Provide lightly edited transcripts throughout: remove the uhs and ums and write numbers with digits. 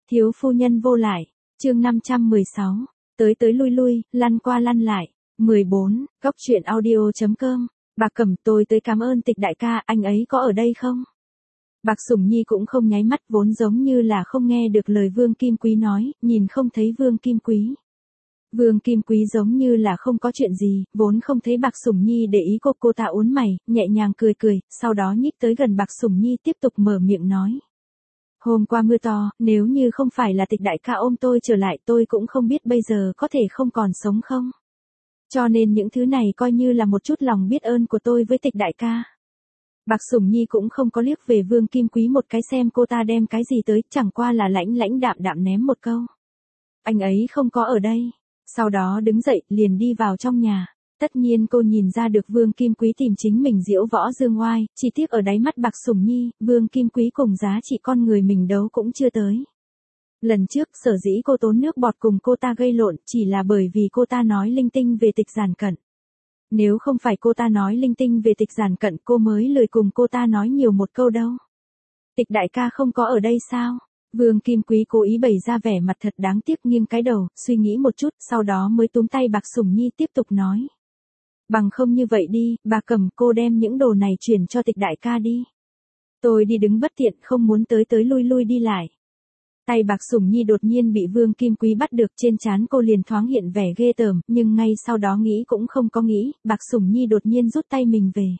Thiếu phu nhân vô lại, chương 516, tới tới lui lui, lăn qua lăn lại. 14, góc truyện audio.com, Bà Cẩm tôi tới cảm ơn Tịch đại ca, anh ấy có ở đây không? Bạc Sủng Nhi cũng không nháy mắt vốn giống như là không nghe được lời Vương Kim Quý nói, nhìn không thấy Vương Kim Quý. Vương Kim Quý giống như là không có chuyện gì, vốn không thấy Bạc Sủng Nhi để ý cô ta uốn mày, nhẹ nhàng cười cười, sau đó nhích tới gần Bạc Sủng Nhi tiếp tục mở miệng nói. Hôm qua mưa to, nếu như không phải là Tịch đại ca ôm tôi trở lại tôi cũng không biết bây giờ có thể không còn sống không. Cho nên những thứ này coi như là một chút lòng biết ơn của tôi với Tịch đại ca. Bạc Sủng Nhi cũng không có liếc về Vương Kim Quý một cái xem cô ta đem cái gì tới, chẳng qua là lãnh đạm ném một câu. Anh ấy không có ở đây. Sau đó đứng dậy, liền đi vào trong nhà. Tất nhiên cô nhìn ra được Vương Kim Quý tìm chính mình diễu võ dương oai, chỉ tiếc ở đáy mắt Bạc Sủng Nhi, Vương Kim Quý cùng giá trị con người mình đấu cũng chưa tới. Lần trước sở dĩ cô tốn nước bọt cùng cô ta gây lộn chỉ là bởi vì cô ta nói linh tinh về Tịch Giản Cận. Nếu không phải cô ta nói linh tinh về Tịch Giản Cận cô mới lười cùng cô ta nói nhiều một câu đâu. Tịch đại ca không có ở đây sao? Vương Kim Quý cố ý bày ra vẻ mặt thật đáng tiếc nghiêng cái đầu, suy nghĩ một chút, sau đó mới túm tay Bạc Sủng Nhi tiếp tục nói. Bằng không như vậy đi, bà Cẩm cô đem những đồ này chuyển cho Tịch đại ca đi. Tôi đi đứng bất tiện không muốn tới tới lui lui đi lại. Tay Bạc Sủng Nhi đột nhiên bị Vương Kim Quý bắt được trên trán cô liền thoáng hiện vẻ ghê tởm, nhưng ngay sau đó nghĩ cũng không có nghĩ, Bạc Sủng Nhi đột nhiên rút tay mình về.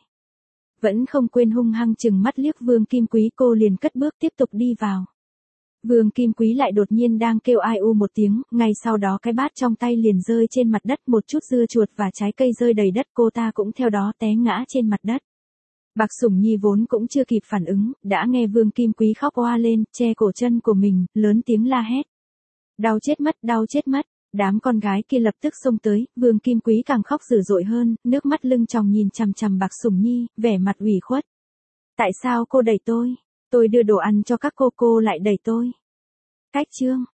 Vẫn không quên hung hăng chừng mắt liếc Vương Kim Quý cô liền cất bước tiếp tục đi vào. Vương Kim Quý lại đột nhiên đang kêu ai u một tiếng, ngay sau đó cái bát trong tay liền rơi trên mặt đất một chút dưa chuột và trái cây rơi đầy đất cô ta cũng theo đó té ngã trên mặt đất. Bạc Sủng Nhi vốn cũng chưa kịp phản ứng, đã nghe Vương Kim Quý khóc oa lên, che cổ chân của mình, lớn tiếng la hét. Đau chết mất, đám con gái kia lập tức xông tới, Vương Kim Quý càng khóc dữ dội hơn, nước mắt lưng tròng nhìn chằm chằm Bạc Sủng Nhi, vẻ mặt ủy khuất. Tại sao cô đẩy tôi đưa đồ ăn cho các cô lại đẩy tôi. Cách chương.